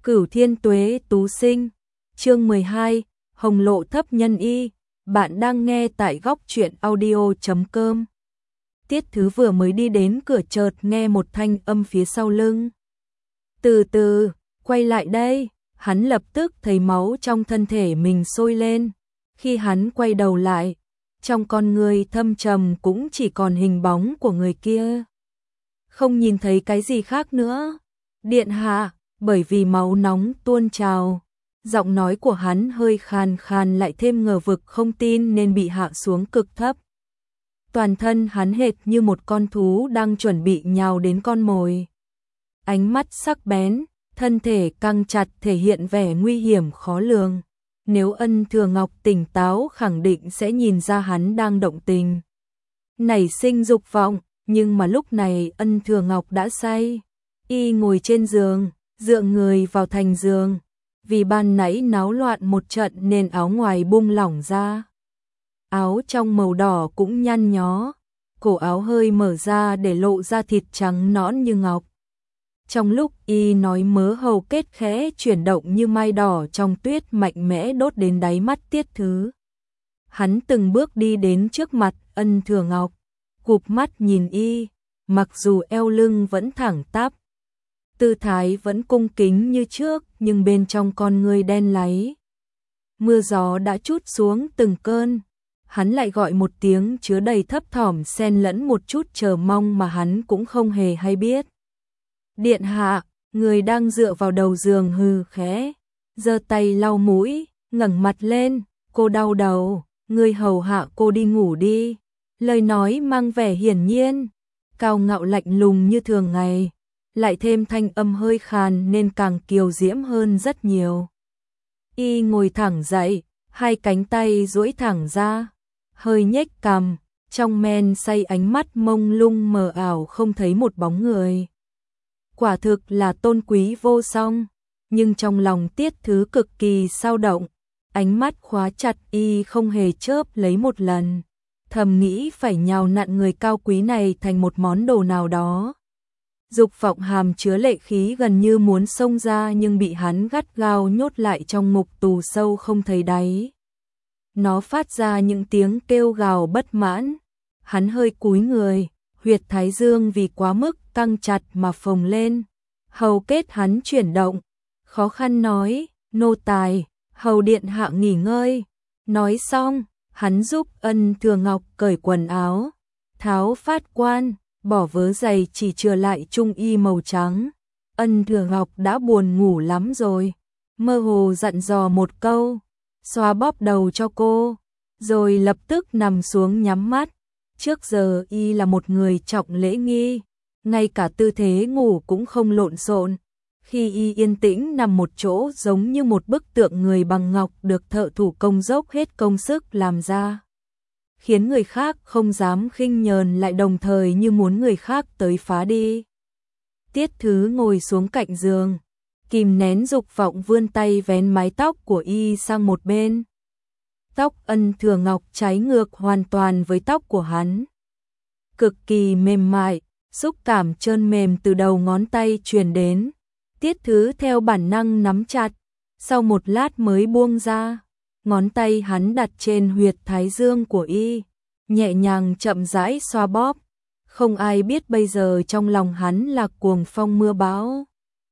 Cửu thiên tuế tú sinh, chương 12, Hồng lộ thấp nhân y, bạn đang nghe tại góc truyện audio.com. Tiết Thứ vừa mới đi đến cửa chợt nghe một thanh âm phía sau lưng. Từ từ, quay lại đây, hắn lập tức thấy máu trong thân thể mình sôi lên. Khi hắn quay đầu lại, trong con người thâm trầm cũng chỉ còn hình bóng của người kia. Không nhìn thấy cái gì khác nữa. Điện hạ, bởi vì máu nóng tuôn trào, giọng nói của hắn hơi khàn khàn lại thêm ngờ vực không tin nên bị hạ xuống cực thấp. Toàn thân hắn hệt như một con thú đang chuẩn bị nhào đến con mồi. Ánh mắt sắc bén, thân thể căng chặt thể hiện vẻ nguy hiểm khó lường. Nếu Ân Thừa Ngọc tỉnh táo khẳng định sẽ nhìn ra hắn đang động tình, nảy sinh dục vọng, nhưng mà lúc này Ân Thừa Ngọc đã say. Y ngồi trên giường, dựa người vào thành giường, vì ban nãy náo loạn một trận nên áo ngoài bung lỏng ra. Áo trong màu đỏ cũng nhăn nhó, cổ áo hơi mở ra để lộ ra thịt trắng nõn như ngọc. Trong lúc y nói mớ hầu kết khẽ chuyển động như mai đỏ trong tuyết mạnh mẽ đốt đến đáy mắt Tiết Thứ. Hắn từng bước đi đến trước mặt Ân Thừa Ngọc, cụp mắt nhìn y, mặc dù eo lưng vẫn thẳng tắp, tư thái vẫn cung kính như trước, nhưng bên trong con người đen láy. Mưa gió đã trút xuống từng cơn, hắn lại gọi một tiếng chứa đầy thấp thỏm xen lẫn một chút chờ mong mà hắn cũng không hề hay biết. Điện hạ, người đang dựa vào đầu giường hừ khẽ, giơ tay lau mũi, ngẩng mặt lên, cô đau đầu, người hầu hạ cô đi ngủ đi. Lời nói mang vẻ hiển nhiên, cao ngạo lạnh lùng như thường ngày, lại thêm thanh âm hơi khàn nên càng kiều diễm hơn rất nhiều. Y ngồi thẳng dậy, hai cánh tay duỗi thẳng ra, hơi nhếch cằm, trong men say ánh mắt mông lung mờ ảo không thấy một bóng người. Quả thực là tôn quý vô song, nhưng trong lòng Tiết Thứ cực kỳ sao động, ánh mắt khóa chặt y không hề chớp lấy một lần, thầm nghĩ phải nhào nặn người cao quý này thành một món đồ nào đó. Dục vọng hàm chứa lệ khí gần như muốn xông ra nhưng bị hắn gắt gao nhốt lại trong ngục tù sâu không thấy đáy. Nó phát ra những tiếng kêu gào bất mãn. Hắn hơi cúi người, huyệt thái dương vì quá mức căng chặt mà phồng lên. Hầu kết hắn chuyển động, khó khăn nói, nô tài, hầu điện hạ nghỉ ngơi. Nói xong, hắn giúp Ân Thừa Ngọc cởi quần áo, tháo phát quan, bỏ vớ giày chỉ chừa lại trung y màu trắng. Ân Thừa Ngọc đã buồn ngủ lắm rồi, mơ hồ dặn dò một câu, xoa bóp đầu cho cô, rồi lập tức nằm xuống nhắm mắt. Trước giờ y là một người trọng lễ nghi, ngay cả tư thế ngủ cũng không lộn xộn. Khi y yên tĩnh nằm một chỗ giống như một bức tượng người bằng ngọc được thợ thủ công dốc hết công sức làm ra, khiến người khác không dám khinh nhờn lại đồng thời như muốn người khác tới phá đi. Tiết Thứ ngồi xuống cạnh giường, kìm nén dục vọng vươn tay vén mái tóc của y sang một bên. Tóc Ân Thừa Ngọc trái ngược hoàn toàn với tóc của hắn, cực kỳ mềm mại, xúc cảm trơn mềm từ đầu ngón tay truyền đến. Tiết Thứ theo bản năng nắm chặt, sau một lát mới buông ra. Ngón tay hắn đặt trên huyệt thái dương của y, nhẹ nhàng chậm rãi xoa bóp. Không ai biết bây giờ trong lòng hắn là cuồng phong mưa bão.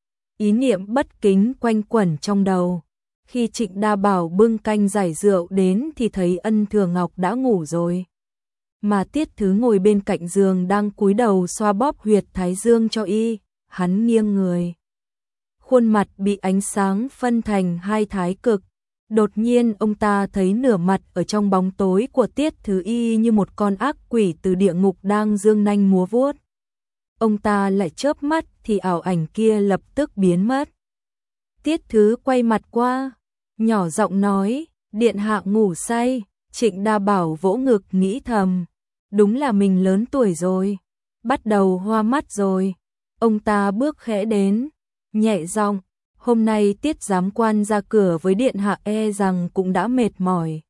Ý niệm bất kính quanh quẩn trong đầu. Khi Trịnh Đa Bảo bưng canh giải rượu đến thì thấy Ân Thừa Ngọc đã ngủ rồi, mà Tiết Thứ ngồi bên cạnh giường đang cúi đầu xoa bóp huyệt thái dương cho y. Hắn nghiêng người, khuôn mặt bị ánh sáng phân thành hai thái cực. Đột nhiên ông ta thấy nửa mặt ở trong bóng tối của Tiết Thứ y như một con ác quỷ từ địa ngục đang giương nanh múa vuốt. Ông ta lại chớp mắt thì ảo ảnh kia lập tức biến mất. Tiết Thứ quay mặt qua, nhỏ giọng nói, điện hạ ngủ say. Trịnh Đa Bảo vỗ ngực nghĩ thầm, đúng là mình lớn tuổi rồi, bắt đầu hoa mắt rồi. Ông ta bước khẽ đến, nhẹ giọng, hôm nay Tiết giám quan ra cửa với điện hạ e rằng cũng đã mệt mỏi,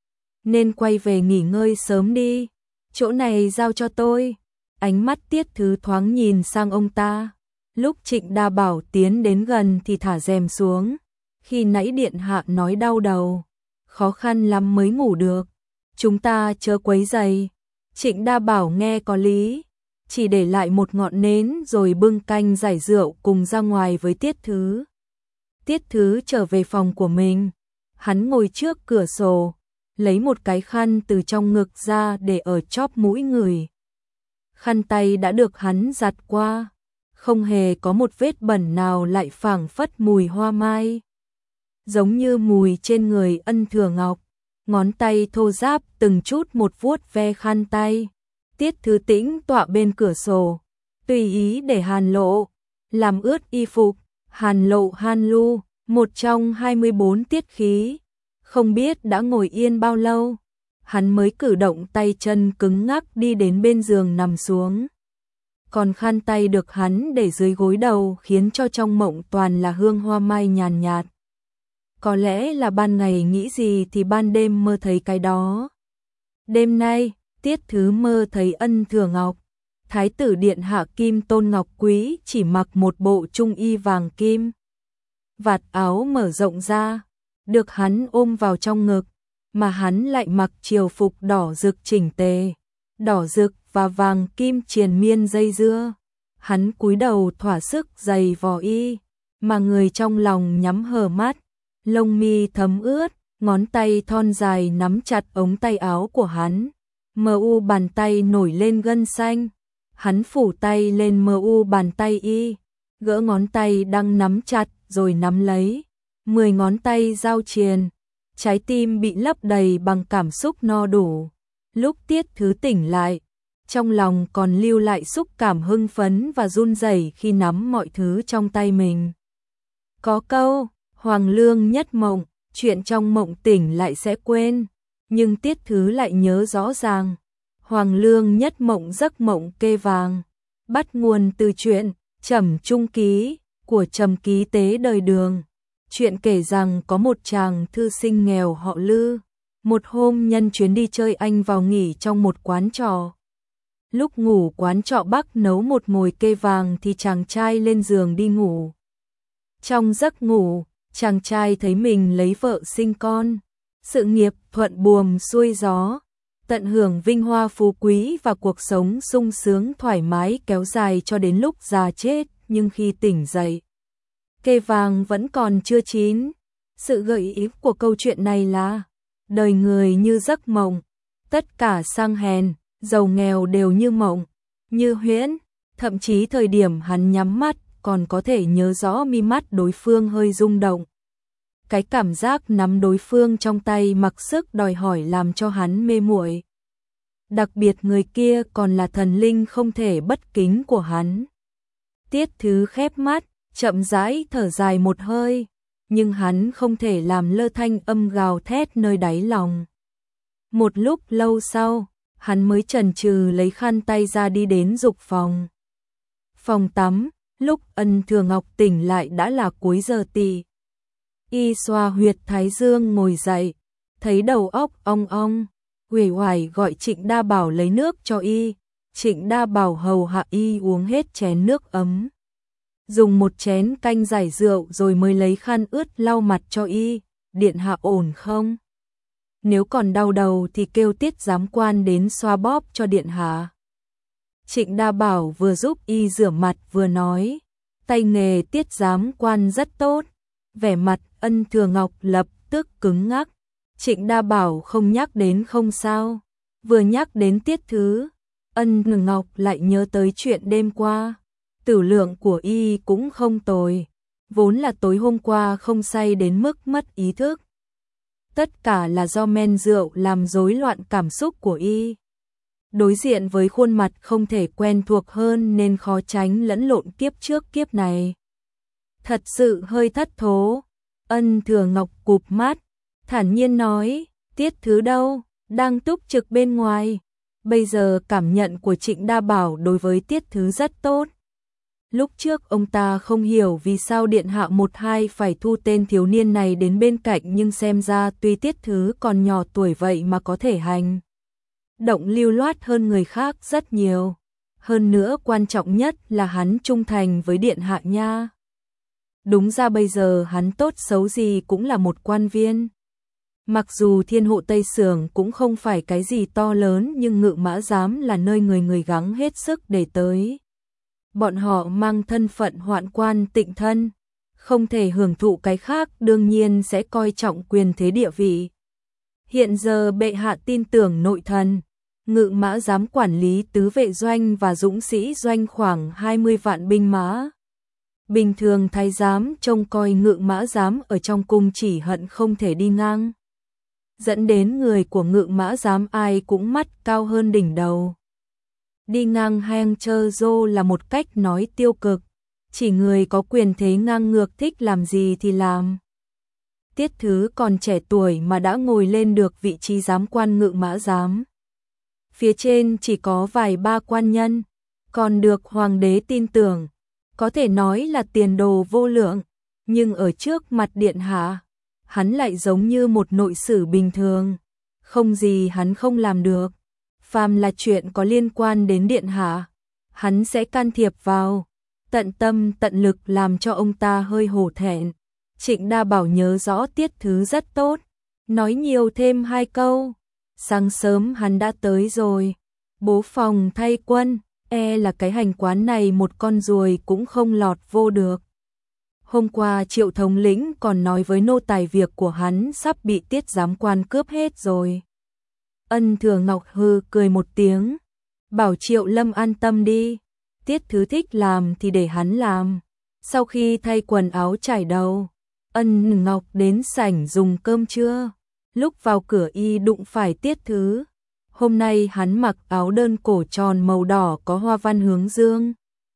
nên quay về nghỉ ngơi sớm đi, chỗ này giao cho tôi. Ánh mắt Tiết Thứ thoáng nhìn sang ông ta, Lúc Trịnh Đa Bảo tiến đến gần thì thả rèm xuống. Khi nãy điện hạ nói đau đầu, khó khăn lắm mới ngủ được. Chúng ta chớ quấy rầy. Trịnh Đa Bảo nghe có lý, chỉ để lại một ngọn nến rồi bưng canh giải rượu cùng ra ngoài với Tiết Thứ. Tiết Thứ trở về phòng của mình. Hắn ngồi trước cửa sổ, lấy một cái khăn từ trong ngực ra để ở chóp mũi người. Khăn tay đã được hắn giặt qua, không hề có một vết bẩn nào, lại phảng phất mùi hoa mai, giống như mùi trên người Ân Thừa Ngọc. Ngón tay thô ráp từng chút một vuốt ve khăn tay. Tiết Thứ tĩnh tọa bên cửa sổ, tùy ý để Hàn Lộ làm ướt y phục. Hàn Lộ Han Lu, một trong 24 tiết khí, không biết đã ngồi yên bao lâu, hắn mới cử động tay chân cứng ngắc đi đến bên giường nằm xuống. Còn khăn tay được hắn để dưới gối đầu khiến cho trong mộng toàn là hương hoa mai nhàn nhạt. Có lẽ là ban ngày nghĩ gì thì ban đêm mơ thấy cái đó. Đêm nay, Tiết Thứ mơ thấy Ân Thừa Ngọc, Thái tử điện hạ Kim Tôn Ngọc Quý chỉ mặc một bộ trung y vàng kim. Vạt áo mở rộng ra, được hắn ôm vào trong ngực, mà hắn lại mặc triều phục đỏ rực chỉnh tề, đỏ rực và vàng kim triền miên dây dưa. Hắn cúi đầu thỏa sức giày vò y, mà người trong lòng nhắm hờ mắt, lông mi thấm ướt, ngón tay thon dài nắm chặt ống tay áo của hắn. Mu bàn tay nổi lên gân xanh, hắn phủ tay lên mu bàn tay y, gỡ ngón tay đang nắm chặt rồi nắm lấy. 10 ngón tay giao triền, trái tim bị lấp đầy bằng cảm xúc no đủ. Lúc Tiết Thứ tỉnh lại, trong lòng còn lưu lại xúc cảm hưng phấn và run rẩy khi nắm mọi thứ trong tay mình. Có câu, Hoàng Lương nhất mộng, chuyện trong mộng tỉnh lại sẽ quên, nhưng Tiết Thứ lại nhớ rõ ràng. Hoàng Lương nhất mộng giấc mộng kê vàng, bắt nguồn từ chuyện Trầm Trung Ký của Trầm Ký Tế Đời Đường. Chuyện kể rằng có một chàng thư sinh nghèo họ Lư, một hôm nhân chuyến đi chơi Anh vào nghỉ trong một quán trọ. Lúc ngủ quán trọ Bắc nấu một mồi kê vàng thì chàng trai lên giường đi ngủ. Trong giấc ngủ, chàng trai thấy mình lấy vợ sinh con, sự nghiệp thuận buồm xuôi gió, tận hưởng vinh hoa phú quý và cuộc sống sung sướng thoải mái kéo dài cho đến lúc già chết. Nhưng khi tỉnh dậy, kê vàng vẫn còn chưa chín. Sự gợi ý của câu chuyện này là đời người như giấc mộng, tất cả sang hèn, giàu nghèo đều như mộng, như huyễn. Thậm chí thời điểm hắn nhắm mắt còn có thể nhớ rõ mi mắt đối phương hơi rung động. Cái cảm giác nắm đối phương trong tay mặc sức đòi hỏi làm cho hắn mê muội. Đặc biệt người kia còn là thần linh không thể bất kính của hắn. Tiết Thứ khép mắt, chậm rãi thở dài một hơi, nhưng hắn không thể làm lơ thanh âm gào thét nơi đáy lòng. Một lúc lâu sau, hắn mới chần chừ lấy khăn tay ra đi đến dục phòng. Phòng tắm, lúc Ân Thừa Ngọc tỉnh lại đã là cuối giờ tị. Y xoa huyệt thái dương ngồi dậy, thấy đầu óc ong ong, uể oải gọi Trịnh Đa Bảo lấy nước cho y. Trịnh Đa Bảo hầu hạ y uống hết chén nước ấm, dùng một chén canh giải rượu rồi mới lấy khăn ướt lau mặt cho y. Điện hạ ổn không? Nếu còn đau đầu thì kêu Tiết giám quan đến xoa bóp cho điện hạ. Trịnh Đa Bảo vừa giúp y rửa mặt vừa nói, tay nghề Tiết giám quan rất tốt. Vẻ mặt Ân Thừa Ngọc lập tức cứng ngắc. Trịnh Đa Bảo không nhắc đến không sao, vừa nhắc đến Tiết Thứ, Ân Thừa Ngọc lại nhớ tới chuyện đêm qua. Tử lượng của y cũng không tồi, vốn là tối hôm qua không say đến mức mất ý thức. Tất cả là do men rượu làm rối loạn cảm xúc của y. Đối diện với khuôn mặt không thể quen thuộc hơn nên khó tránh lẫn lộn kiếp trước kiếp này. Thật sự hơi thất thố. Ân Thừa Ngọc cụp mắt, thản nhiên nói, Tiết Thứ đâu, đang túc trực bên ngoài. Bây giờ cảm nhận của Trịnh Đa Bảo đối với Tiết Thứ rất tốt. Lúc trước ông ta không hiểu vì sao điện hạ một hai phải thu tên thiếu niên này đến bên cạnh, nhưng xem ra tuy Tiết Thứ còn nhỏ tuổi vậy mà có thể hành động lưu loát hơn người khác rất nhiều. hơn nữa quan trọng nhất là hắn trung thành với điện hạ nha. Đúng ra bây giờ hắn tốt xấu gì cũng là một quan viên. Mặc dù Thiên Hộ Tây Sưởng cũng không phải cái gì to lớn, nhưng Ngự Mã Giám là nơi người người gắng hết sức để tới. Bọn họ mang thân phận hoạn quan tịnh thân, không thể hưởng thụ cái khác, đương nhiên sẽ coi trọng quyền thế địa vị. Hiện giờ bệ hạ tin tưởng nội thần, Ngự Mã Giám quản lý tứ vệ doanh và dũng sĩ doanh khoảng 20 vạn binh mã. Bình thường thái giám trông coi Ngự Mã Giám ở trong cung chỉ hận không thể đi ngang, dẫn đến người của Ngự Mã Giám ai cũng mắt cao hơn đỉnh đầu. Đi ngang hang chơ rô là một cách nói tiêu cực, chỉ người có quyền thế ngang ngược thích làm gì thì làm. Tiết Thứ còn trẻ tuổi mà đã ngồi lên được vị trí giám quan Ngự Mã Giám. Phía trên chỉ có vài ba quan nhân, còn được hoàng đế tin tưởng, có thể nói là tiền đồ vô lượng, nhưng ở trước mặt điện hạ, hắn lại giống như một nội sử bình thường, không gì hắn không làm được. Phàm là chuyện có liên quan đến điện hạ, hắn sẽ can thiệp vào, tận tâm tận lực làm cho ông ta hơi hổ thẹn. Trịnh Đa Bảo nhớ rõ Tiết Thứ rất tốt, nói nhiều thêm 2 câu. Sáng sớm hắn đã tới rồi, bố phòng thay quân, là cái hành quán này một con ruồi cũng không lọt vô được. Hôm qua Triệu thống lĩnh còn nói với nô tài việc của hắn sắp bị Tiết giám quan cướp hết rồi. Ân Thừa Ngọc hừ cười một tiếng, bảo Triệu Lâm an tâm đi, Tiết Thứ thích làm thì để hắn làm. Sau khi thay quần áo trải đầu, Ân Ngọc đến sảnh dùng cơm trưa. Lúc vào cửa y đụng phải Tiết Thứ. Hôm nay hắn mặc áo đơn cổ tròn màu đỏ có hoa văn hướng dương.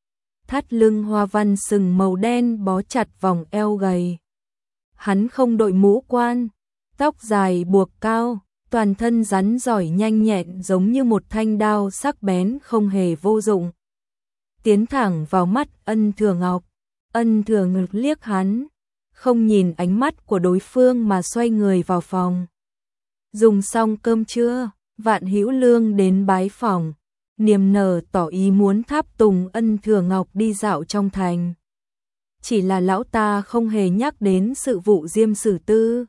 Thắt lưng hoa văn sừng màu đen bó chặt vòng eo gầy. Hắn không đội mũ quan, tóc dài buộc cao, toàn thân rắn giỏi nhanh nhẹn giống như một thanh đao sắc bén không hề vô dụng. Tiến thẳng vào mắt Ân Thừa Ngọc, Ân Thừa Ngọc liếc hắn, không nhìn ánh mắt của đối phương mà xoay người vào phòng. Dùng xong cơm trưa, Vạn Hữu Lương đến bái phòng, niềm nở tỏ ý muốn tháp tùng Ân Thừa Ngọc đi dạo trong thành. Chỉ là lão ta không hề nhắc đến sự vụ Diêm Sử Tư.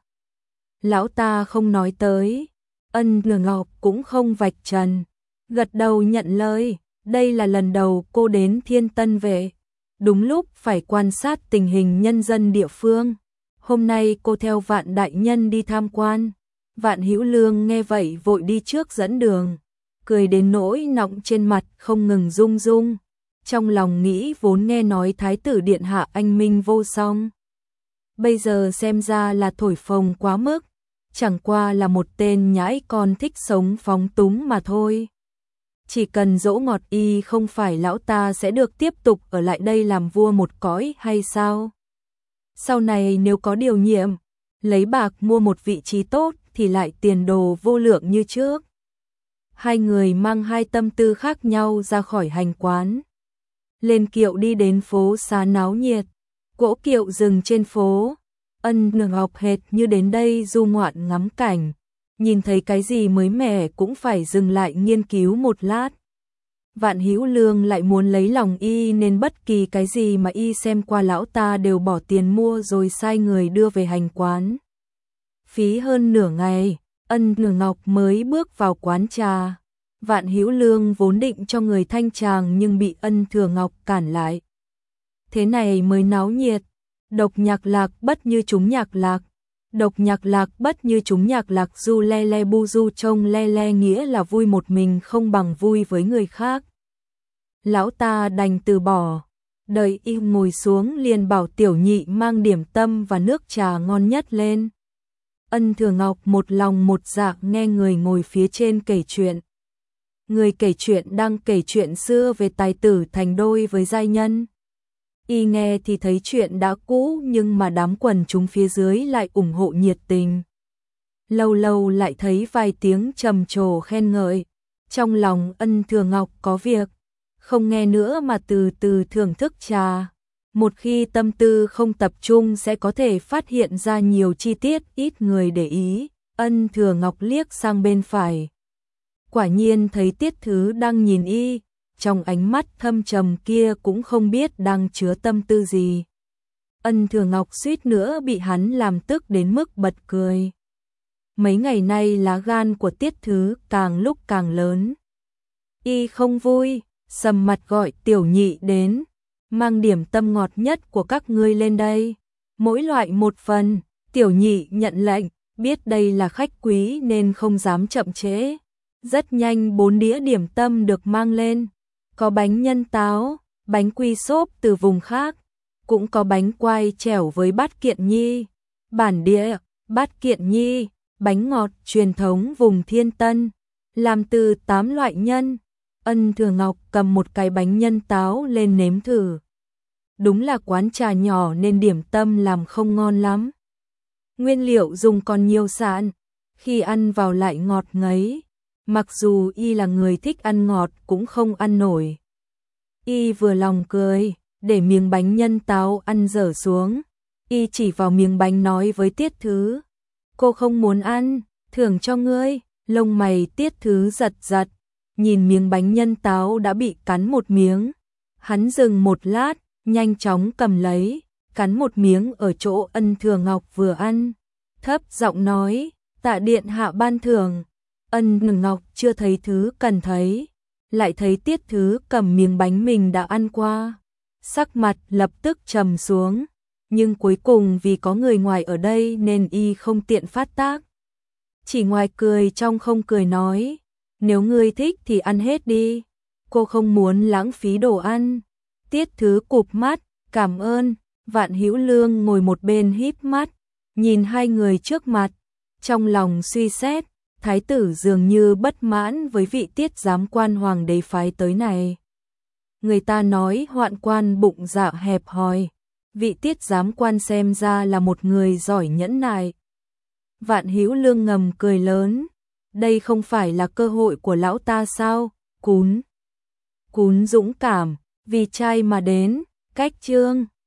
Lão ta không nói tới, Ân Thừa Ngọc cũng không vạch trần, gật đầu nhận lời. Đây là lần đầu cô đến Thiên Tân Vệ, đúng lúc phải quan sát tình hình nhân dân địa phương. Hôm nay cô theo Vạn đại nhân đi tham quan. Vạn Hữu Lương nghe vậy vội đi trước dẫn đường, cười đến nỗi nọng trên mặt không ngừng rung rung. Trong lòng nghĩ vốn nghe nói Thái tử điện hạ anh minh vô song, bây giờ xem ra là thổi phồng quá mức, chẳng qua là một tên nhãi con thích sống phóng túng mà thôi. Chỉ cần dỗ ngọt y không phải lão ta sẽ được tiếp tục ở lại đây làm vua một cõi hay sao? Sau này nếu có điều nhiệm, lấy bạc mua một vị trí tốt thì lại tiền đồ vô lượng như trước. Hai người mang hai tâm tư khác nhau ra khỏi hành quán. Lên kiệu đi đến phố xá náo nhiệt, cỗ kiệu dừng trên phố. Ân Thừa Ngọc hệt như đến đây du ngoạn ngắm cảnh, nhìn thấy cái gì mới mẻ cũng phải dừng lại nghiên cứu một lát. Vạn Hữu Lương lại muốn lấy lòng y nên bất kỳ cái gì mà y xem qua lão ta đều bỏ tiền mua rồi sai người đưa về hành quán. Phí hơn nửa ngày, Ân Thừa Ngọc mới bước vào quán trà. Vạn Hữu Lương vốn định cho người thanh tràng nhưng bị Ân Thừa Ngọc cản lại. Thế này mới náo nhiệt, độc nhạc lạc bất như chúng nhạc lạc. Độc nhạc lạc bất như chúng nhạc lạc, du le le bu du trông le le nghĩa là vui một mình không bằng vui với người khác. Lão ta đành từ bỏ, đợi y ngồi xuống liền bảo tiểu nhị mang điểm tâm và nước trà ngon nhất lên. Ân Thừa Ngọc một lòng một dạ nghe người ngồi phía trên kể chuyện. Người kể chuyện đang kể chuyện xưa về tài tử thành đôi với giai nhân. Y nghe thì thấy chuyện đã cũ nhưng mà đám quần chúng phía dưới lại ủng hộ nhiệt tình. Lâu lâu lại thấy vài tiếng trầm trồ khen ngợi. Trong lòng Ân Thừa Ngọc có việc, không nghe nữa mà từ từ thưởng thức trà. Một khi tâm tư không tập trung sẽ có thể phát hiện ra nhiều chi tiết ít người để ý. Ân Thừa Ngọc liếc sang bên phải, quả nhiên thấy Tiết Thứ đang nhìn y. trong ánh mắt thâm trầm kia cũng không biết đang chứa tâm tư gì. Ân Thừa Ngọc suýt nữa bị hắn làm tức đến mức bật cười. Mấy ngày nay lá gan của Tiết Thứ càng lúc càng lớn. Y không vui, sầm mặt gọi Tiểu Nhị đến, mang điểm tâm ngọt nhất của các ngươi lên đây, mỗi loại một phần. Tiểu Nhị nhận lệnh, biết đây là khách quý nên không dám chậm trễ. Rất nhanh 4 đĩa điểm tâm được mang lên, có bánh nhân táo, bánh quy xốp từ vùng khác, cũng có bánh quai trẻo với bát kiện nhi, bản địa, bát kiện nhi, bánh ngọt truyền thống vùng Thiên Tân, làm từ 8 loại nhân. Ân Thừa Ngọc cầm một cái bánh nhân táo lên nếm thử. Đúng là quán trà nhỏ nên điểm tâm làm không ngon lắm. Nguyên liệu dùng còn nhiều sạn, khi ăn vào lại ngọt ngấy. Mặc dù y là người thích ăn ngọt cũng không ăn nổi. Y vừa lòng cười, để miếng bánh nhân táo ăn dở xuống. Y chỉ vào miếng bánh nói với Tiết Thứ. Cô không muốn ăn, thưởng cho ngươi. Lông mày Tiết Thứ giật giật, nhìn miếng bánh nhân táo đã bị cắn một miếng. Hắn dừng một lát, nhanh chóng cầm lấy, cắn một miếng ở chỗ Ân Thừa Ngọc vừa ăn. Thấp giọng nói, tạ điện hạ ban thưởng. Ân Thừa Ngọc chưa thấy Thứ cần thấy, lại thấy Tiết Thứ cầm miếng bánh mình đã ăn qua. Sắc mặt lập tức trầm xuống, nhưng cuối cùng vì có người ngoài ở đây nên y không tiện phát tác. Chỉ ngoài cười trong không cười nói, nếu ngươi thích thì ăn hết đi, cô không muốn lãng phí đồ ăn. Tiết Thứ cụp mắt, cảm ơn. Vạn Hữu Lương ngồi một bên híp mắt, nhìn hai người trước mặt, trong lòng suy xét, thái tử dường như bất mãn với vị Tiết giám quan hoàng đế phái tới này. Người ta nói hoạn quan bụng dạ hẹp hòi, vị Tiết giám quan xem ra là một người giỏi nhẫn nại. Vạn Hữu Lương ngầm cười lớn, đây không phải là cơ hội của lão ta sao? Cún dũng cảm, vì trai mà đến, cách chương